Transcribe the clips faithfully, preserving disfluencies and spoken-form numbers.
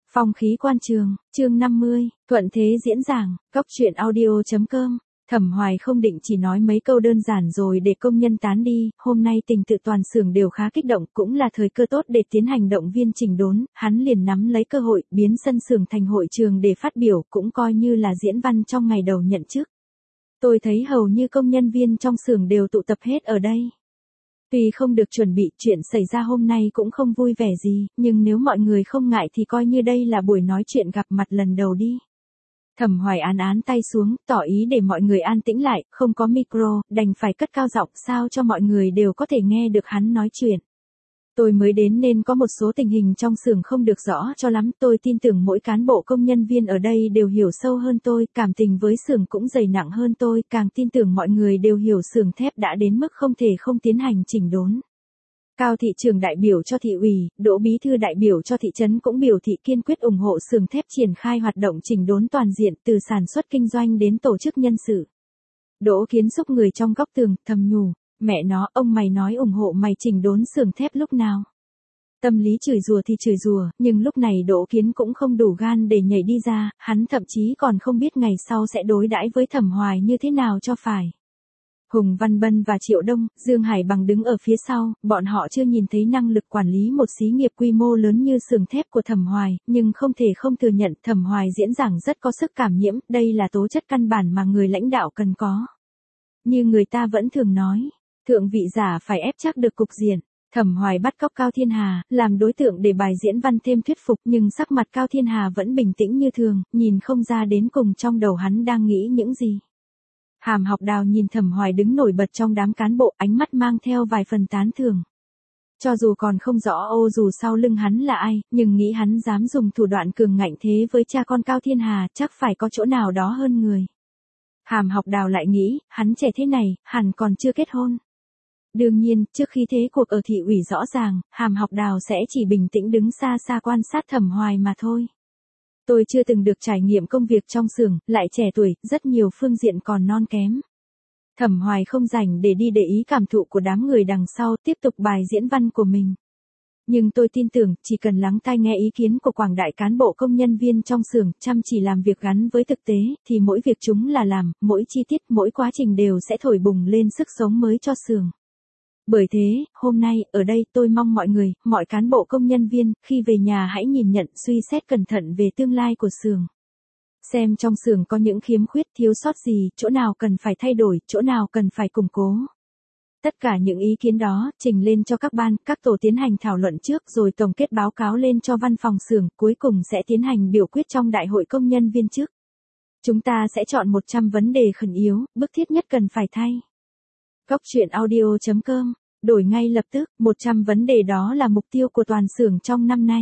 Phong khí quan trường, chương năm mươi, thuận thế diễn giảng, góc truyện audio.com. Thẩm Hoài không định chỉ nói mấy câu đơn giản rồi để công nhân tán đi, hôm nay tình tự toàn xưởng đều khá kích động, cũng là thời cơ tốt để tiến hành động viên chỉnh đốn, hắn liền nắm lấy cơ hội, biến sân xưởng thành hội trường để phát biểu, cũng coi như là diễn văn trong ngày đầu nhận chức. Tôi thấy hầu như công nhân viên trong xưởng đều tụ tập hết ở đây. Tuy không được chuẩn bị, chuyện xảy ra hôm nay cũng không vui vẻ gì, nhưng nếu mọi người không ngại thì coi như đây là buổi nói chuyện gặp mặt lần đầu đi. Thẩm Hoài án án tay xuống, tỏ ý để mọi người an tĩnh lại, không có micro, đành phải cất cao giọng sao cho mọi người đều có thể nghe được hắn nói chuyện. Tôi mới đến nên có một số tình hình trong xưởng không được rõ cho lắm, tôi tin tưởng mỗi cán bộ công nhân viên ở đây đều hiểu sâu hơn tôi, cảm tình với xưởng cũng dày nặng hơn tôi, càng tin tưởng mọi người đều hiểu xưởng thép đã đến mức không thể không tiến hành chỉnh đốn. Cao thị trưởng đại biểu cho thị ủy, Đỗ bí thư đại biểu cho thị trấn cũng biểu thị kiên quyết ủng hộ xưởng thép triển khai hoạt động chỉnh đốn toàn diện từ sản xuất kinh doanh đến tổ chức nhân sự. Đỗ Kiến xúc người trong góc tường, thầm nhủ, mẹ nó, ông mày nói ủng hộ mày chỉnh đốn xưởng thép lúc nào? Tâm lý chửi rủa thì chửi rủa, nhưng lúc này Đỗ Kiến cũng không đủ gan để nhảy đi ra, hắn thậm chí còn không biết ngày sau sẽ đối đãi với Thẩm Hoài như thế nào cho phải. Hùng Văn Bân và Triệu Đông, Dương Hải Bằng đứng ở phía sau, bọn họ chưa nhìn thấy năng lực quản lý một xí nghiệp quy mô lớn như xưởng thép của Thẩm Hoài, nhưng không thể không thừa nhận Thẩm Hoài diễn giảng rất có sức cảm nhiễm, đây là tố chất căn bản mà người lãnh đạo cần có. Như người ta vẫn thường nói, thượng vị giả phải ép chắc được cục diện. Thẩm Hoài bắt cóc Cao Thiên Hà, làm đối tượng để bài diễn văn thêm thuyết phục, nhưng sắc mặt Cao Thiên Hà vẫn bình tĩnh như thường, nhìn không ra đến cùng trong đầu hắn đang nghĩ những gì. Hàm Học Đào nhìn Thẩm Hoài đứng nổi bật trong đám cán bộ, ánh mắt mang theo vài phần tán thưởng. Cho dù còn không rõ ô dù sau lưng hắn là ai, nhưng nghĩ hắn dám dùng thủ đoạn cường ngạnh thế với cha con Cao Thiên Hà, chắc phải có chỗ nào đó hơn người. Hàm Học Đào lại nghĩ, hắn trẻ thế này, hẳn còn chưa kết hôn. Đương nhiên, trước khi thế cuộc ở thị ủy rõ ràng, Hàm Học Đào sẽ chỉ bình tĩnh đứng xa xa quan sát Thẩm Hoài mà thôi. Tôi chưa từng được trải nghiệm công việc trong xưởng, lại trẻ tuổi, rất nhiều phương diện còn non kém. Thẩm Hoài không rảnh để đi để ý cảm thụ của đám người đằng sau, tiếp tục bài diễn văn của mình. Nhưng tôi tin tưởng, chỉ cần lắng tai nghe ý kiến của quảng đại cán bộ công nhân viên trong xưởng, chăm chỉ làm việc gắn với thực tế, thì mỗi việc chúng là làm, mỗi chi tiết, mỗi quá trình đều sẽ thổi bùng lên sức sống mới cho xưởng. Bởi thế, hôm nay, ở đây tôi mong mọi người, mọi cán bộ công nhân viên, khi về nhà hãy nhìn nhận, suy xét cẩn thận về tương lai của xưởng. Xem trong xưởng có những khiếm khuyết, thiếu sót gì, chỗ nào cần phải thay đổi, chỗ nào cần phải củng cố. Tất cả những ý kiến đó, trình lên cho các ban, các tổ tiến hành thảo luận trước rồi tổng kết báo cáo lên cho văn phòng xưởng, cuối cùng sẽ tiến hành biểu quyết trong đại hội công nhân viên trước. Chúng ta sẽ chọn một trăm vấn đề khẩn yếu, bức thiết nhất cần phải thay. Góc truyện audio.com, đổi ngay lập tức, một trăm vấn đề đó là mục tiêu của toàn xưởng trong năm nay.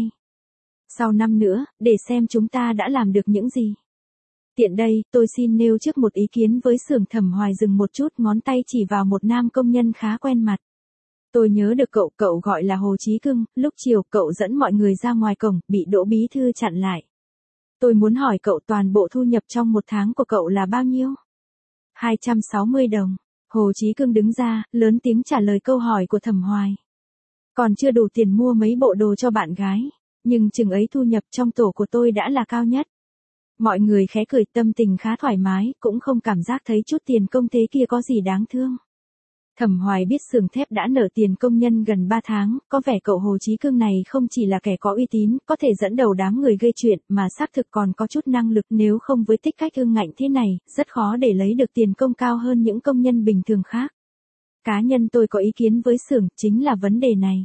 Sau năm nữa, để xem chúng ta đã làm được những gì. Tiện đây, tôi xin nêu trước một ý kiến với xưởng Thẩm Hoài dừng một chút, ngón tay chỉ vào một nam công nhân khá quen mặt. Tôi nhớ được cậu, cậu gọi là Hồ Chí Cưng, lúc chiều cậu dẫn mọi người ra ngoài cổng, bị Đỗ bí thư chặn lại. Tôi muốn hỏi cậu toàn bộ thu nhập trong một tháng của cậu là bao nhiêu? hai trăm sáu mươi đồng. Hồ Chí Cưng đứng ra, lớn tiếng trả lời câu hỏi của Thẩm Hoài. Còn chưa đủ tiền mua mấy bộ đồ cho bạn gái, nhưng chừng ấy thu nhập trong tổ của tôi đã là cao nhất. Mọi người khẽ cười, tâm tình khá thoải mái, cũng không cảm giác thấy chút tiền công thế kia có gì đáng thương. Thẩm Hoài biết xưởng thép đã nợ tiền công nhân gần ba tháng, có vẻ cậu Hồ Chí Cưng này không chỉ là kẻ có uy tín, có thể dẫn đầu đám người gây chuyện, mà xác thực còn có chút năng lực, nếu không với tích cách ương ngạnh thế này, rất khó để lấy được tiền công cao hơn những công nhân bình thường khác. Cá nhân tôi có ý kiến với xưởng, chính là vấn đề này.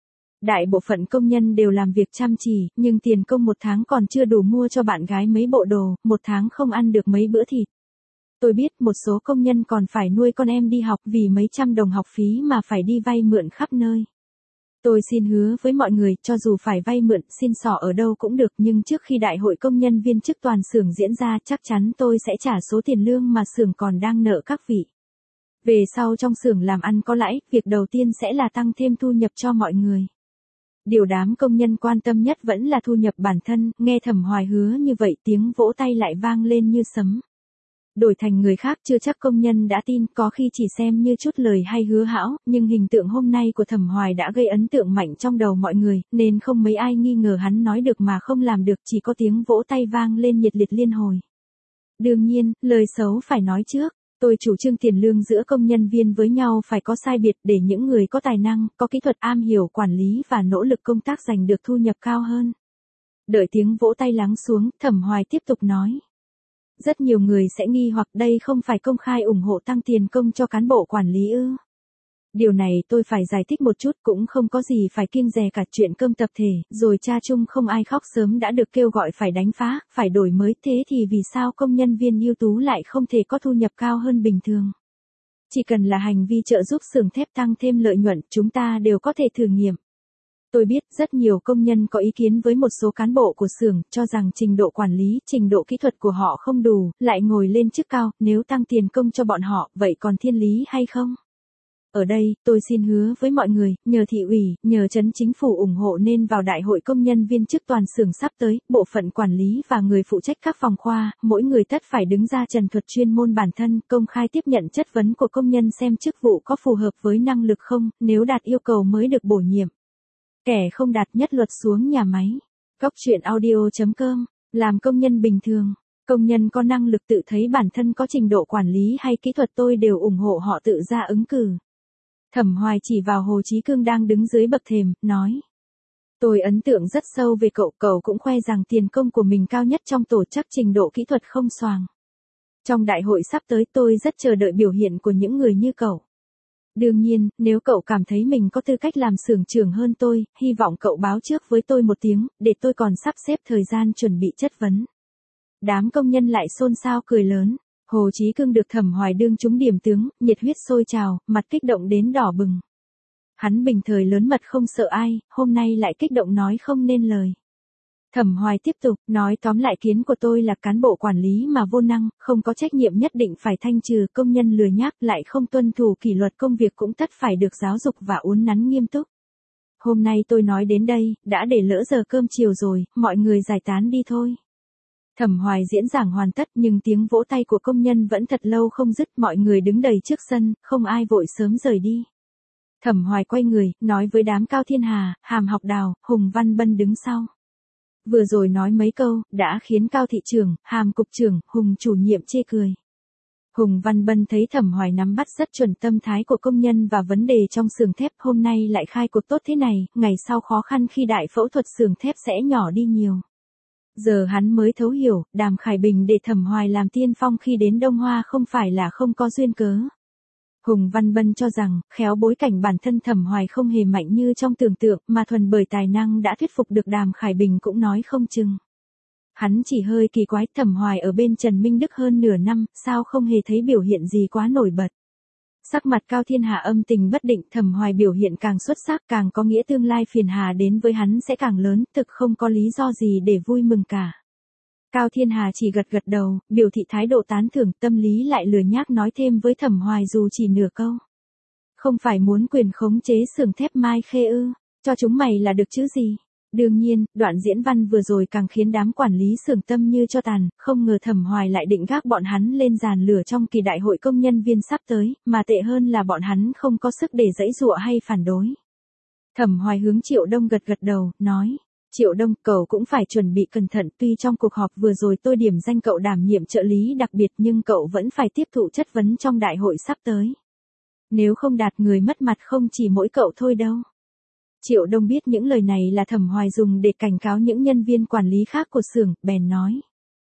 Đại bộ phận công nhân đều làm việc chăm chỉ, nhưng tiền công một tháng còn chưa đủ mua cho bạn gái mấy bộ đồ, một tháng không ăn được mấy bữa thịt. Tôi biết một số công nhân còn phải nuôi con em đi học vì mấy trăm đồng học phí mà phải đi vay mượn khắp nơi. Tôi xin hứa với mọi người, cho dù phải vay mượn, xin xỏ ở đâu cũng được, nhưng trước khi đại hội công nhân viên chức toàn xưởng diễn ra, chắc chắn tôi sẽ trả số tiền lương mà xưởng còn đang nợ các vị. Về sau trong xưởng làm ăn có lãi, việc đầu tiên sẽ là tăng thêm thu nhập cho mọi người. Điều đám công nhân quan tâm nhất vẫn là thu nhập bản thân, nghe Thẩm Hoài hứa như vậy, tiếng vỗ tay lại vang lên như sấm. Đổi thành người khác chưa chắc công nhân đã tin, có khi chỉ xem như chút lời hay hứa hão, nhưng hình tượng hôm nay của Thẩm Hoài đã gây ấn tượng mạnh trong đầu mọi người, nên không mấy ai nghi ngờ hắn nói được mà không làm được, chỉ có tiếng vỗ tay vang lên nhiệt liệt liên hồi. Đương nhiên, lời xấu phải nói trước. Tôi chủ trương tiền lương giữa công nhân viên với nhau phải có sai biệt để những người có tài năng, có kỹ thuật am hiểu quản lý và nỗ lực công tác giành được thu nhập cao hơn. Đợi tiếng vỗ tay lắng xuống, Thẩm Hoài tiếp tục nói. Rất nhiều người sẽ nghi hoặc đây không phải công khai ủng hộ tăng tiền công cho cán bộ quản lý ư. Điều này tôi phải giải thích một chút, cũng không có gì phải kiêng dè cả, chuyện cơm tập thể, rồi cha chung không ai khóc sớm đã được kêu gọi phải đánh phá, phải đổi mới, thế thì vì sao công nhân viên ưu tú lại không thể có thu nhập cao hơn bình thường? Chỉ cần là hành vi trợ giúp xưởng thép tăng thêm lợi nhuận, chúng ta đều có thể thử nghiệm. Tôi biết rất nhiều công nhân có ý kiến với một số cán bộ của xưởng, cho rằng trình độ quản lý, trình độ kỹ thuật của họ không đủ, lại ngồi lên chức cao, nếu tăng tiền công cho bọn họ, vậy còn thiên lý hay không? Ở đây, tôi xin hứa với mọi người, nhờ thị ủy, nhờ trấn chính phủ ủng hộ nên vào đại hội công nhân viên chức toàn xưởng sắp tới, bộ phận quản lý và người phụ trách các phòng khoa, mỗi người tất phải đứng ra trần thuật chuyên môn bản thân, công khai tiếp nhận chất vấn của công nhân xem chức vụ có phù hợp với năng lực không, nếu đạt yêu cầu mới được bổ nhiệm. Kẻ không đạt nhất luật xuống nhà máy. Góc truyện audio chấm com, làm công nhân bình thường. Công nhân có năng lực tự thấy bản thân có trình độ quản lý hay kỹ thuật tôi đều ủng hộ họ tự ra ứng cử. Thẩm Hoài chỉ vào Hồ Chí Cương đang đứng dưới bậc thềm, nói. Tôi ấn tượng rất sâu về cậu, cậu cũng khoe rằng tiền công của mình cao nhất trong tổ, chắc trình độ kỹ thuật không xoàng. Trong đại hội sắp tới tôi rất chờ đợi biểu hiện của những người như cậu. Đương nhiên, nếu cậu cảm thấy mình có tư cách làm xưởng trưởng hơn tôi, hy vọng cậu báo trước với tôi một tiếng, để tôi còn sắp xếp thời gian chuẩn bị chất vấn. Đám công nhân lại xôn xao cười lớn. Hồ Chí Cương được Thẩm Hoài đương trúng điểm tướng, nhiệt huyết sôi trào, mặt kích động đến đỏ bừng. Hắn bình thời lớn mật không sợ ai, hôm nay lại kích động nói không nên lời. Thẩm Hoài tiếp tục, nói tóm lại kiến của tôi là cán bộ quản lý mà vô năng, không có trách nhiệm nhất định phải thanh trừ, công nhân lười nhác lại không tuân thủ kỷ luật công việc cũng tất phải được giáo dục và uốn nắn nghiêm túc. Hôm nay tôi nói đến đây, đã để lỡ giờ cơm chiều rồi, mọi người giải tán đi thôi. Thẩm Hoài diễn giảng hoàn tất nhưng tiếng vỗ tay của công nhân vẫn thật lâu không dứt, mọi người đứng đầy trước sân, không ai vội sớm rời đi. Thẩm Hoài quay người, nói với đám Cao Thiên Hà, Hàm Học Đào, Hùng Văn Bân đứng sau. Vừa rồi nói mấy câu, đã khiến Cao thị trưởng, Hàm cục trưởng, Hùng chủ nhiệm chê cười. Hùng Văn Bân thấy Thẩm Hoài nắm bắt rất chuẩn tâm thái của công nhân và vấn đề trong xưởng thép, hôm nay lại khai cuộc tốt thế này, ngày sau khó khăn khi đại phẫu thuật xưởng thép sẽ nhỏ đi nhiều. Giờ hắn mới thấu hiểu, Đàm Khải Bình để Thẩm Hoài làm tiên phong khi đến Đông Hoa không phải là không có duyên cớ. Hùng Văn Bân cho rằng, khéo bối cảnh bản thân Thẩm Hoài không hề mạnh như trong tưởng tượng, mà thuần bởi tài năng đã thuyết phục được Đàm Khải Bình cũng nói không chừng. Hắn chỉ hơi kỳ quái, Thẩm Hoài ở bên Trần Minh Đức hơn nửa năm, sao không hề thấy biểu hiện gì quá nổi bật. Sắc mặt Cao Thiên Hà âm tình bất định, Thẩm Hoài biểu hiện càng xuất sắc càng có nghĩa tương lai phiền hà đến với hắn sẽ càng lớn, thực không có lý do gì để vui mừng cả. Cao Thiên Hà chỉ gật gật đầu, biểu thị thái độ tán thưởng, tâm lý lại lười nhác nói thêm với Thẩm Hoài dù chỉ nửa câu. Không phải muốn quyền khống chế xưởng thép Mai Khê ư, cho chúng mày là được chứ gì. Đương nhiên, đoạn diễn văn vừa rồi càng khiến đám quản lý xưởng tâm như cho tàn, không ngờ Thẩm Hoài lại định gác bọn hắn lên giàn lửa trong kỳ đại hội công nhân viên sắp tới, mà tệ hơn là bọn hắn không có sức để giãy giụa hay phản đối. Thẩm Hoài hướng Triệu Đông gật gật đầu, nói, Triệu Đông, cậu cũng phải chuẩn bị cẩn thận, tuy trong cuộc họp vừa rồi tôi điểm danh cậu đảm nhiệm trợ lý đặc biệt nhưng cậu vẫn phải tiếp thụ chất vấn trong đại hội sắp tới. Nếu không đạt người mất mặt không chỉ mỗi cậu thôi đâu. Triệu Đông biết những lời này là Thẩm Hoài dùng để cảnh cáo những nhân viên quản lý khác của xưởng, bèn nói.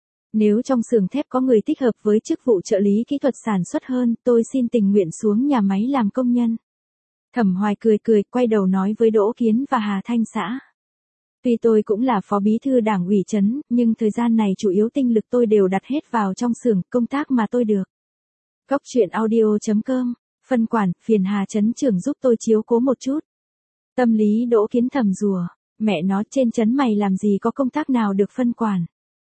Nếu trong xưởng thép có người thích hợp với chức vụ trợ lý kỹ thuật sản xuất hơn, tôi xin tình nguyện xuống nhà máy làm công nhân. Thẩm Hoài cười cười, quay đầu nói với Đỗ Kiến và Hà Thanh Xã. Tuy tôi cũng là phó bí thư đảng ủy trấn, nhưng thời gian này chủ yếu tinh lực tôi đều đặt hết vào trong xưởng, công tác mà tôi được. Góc truyện audio chấm com, phân quản, phiền Hà trấn trưởng giúp tôi chiếu cố một chút. Tâm lý Đỗ Kiến thầm rùa, mẹ nó trên trấn mày làm gì có công tác nào được phân quản.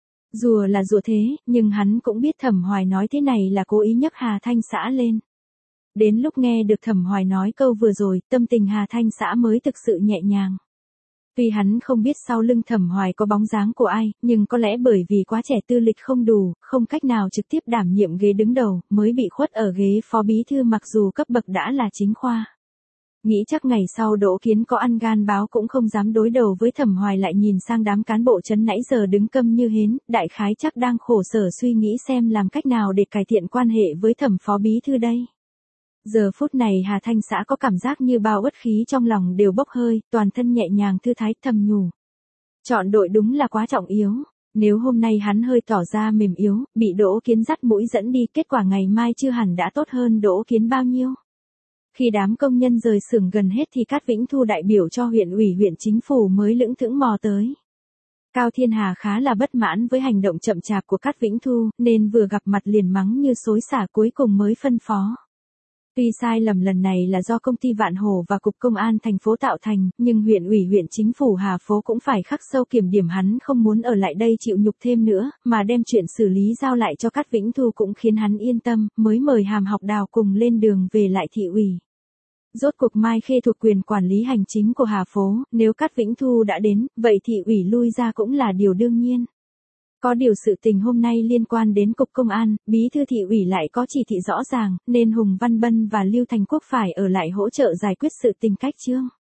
Rùa là rùa thế, nhưng hắn cũng biết Thẩm Hoài nói thế này là cố ý nhấc Hà Thanh Xã lên. Đến lúc nghe được Thẩm Hoài nói câu vừa rồi, tâm tình Hà Thanh Xã mới thực sự nhẹ nhàng. Tuy hắn không biết sau lưng Thẩm Hoài có bóng dáng của ai, nhưng có lẽ bởi vì quá trẻ tư lịch không đủ, không cách nào trực tiếp đảm nhiệm ghế đứng đầu, mới bị khuất ở ghế phó bí thư mặc dù cấp bậc đã là chính khoa. Nghĩ chắc ngày sau Đỗ Kiến có ăn gan báo cũng không dám đối đầu với Thẩm Hoài, lại nhìn sang đám cán bộ trấn nãy giờ đứng câm như hến, đại khái chắc đang khổ sở suy nghĩ xem làm cách nào để cải thiện quan hệ với Thẩm phó bí thư đây. Giờ phút này Hà Thanh Xã có cảm giác như bao uất khí trong lòng đều bốc hơi, toàn thân nhẹ nhàng thư thái, thầm nhủ. Chọn đội đúng là quá trọng yếu. Nếu hôm nay hắn hơi tỏ ra mềm yếu, bị Đỗ Kiến dắt mũi dẫn đi, kết quả ngày mai chưa hẳn đã tốt hơn Đỗ Kiến bao nhiêu. Khi đám công nhân rời xưởng gần hết thì Cát Vĩnh Thu đại biểu cho huyện ủy huyện chính phủ mới lững thững mò tới. Cao Thiên Hà khá là bất mãn với hành động chậm chạp của Cát Vĩnh Thu, nên vừa gặp mặt liền mắng như xối xả, cuối cùng mới phân phó. Tuy sai lầm lần này là do công ty Vạn Hổ và Cục Công an thành phố tạo thành, nhưng huyện ủy huyện chính phủ Hà Phố cũng phải khắc sâu kiểm điểm hắn không muốn ở lại đây chịu nhục thêm nữa, mà đem chuyện xử lý giao lại cho Cát Vĩnh Thu cũng khiến hắn yên tâm, mới mời Hàm Học Đào cùng lên đường về lại thị ủy. Rốt cuộc Mai Khê thuộc quyền quản lý hành chính của Hà Phố, nếu Cát Vĩnh Thu đã đến, vậy thị ủy lui ra cũng là điều đương nhiên. Có điều sự tình hôm nay liên quan đến Cục Công an, bí thư thị ủy lại có chỉ thị rõ ràng, nên Hùng Văn Bân và Lưu Thành Quốc phải ở lại hỗ trợ giải quyết sự tình cách chương.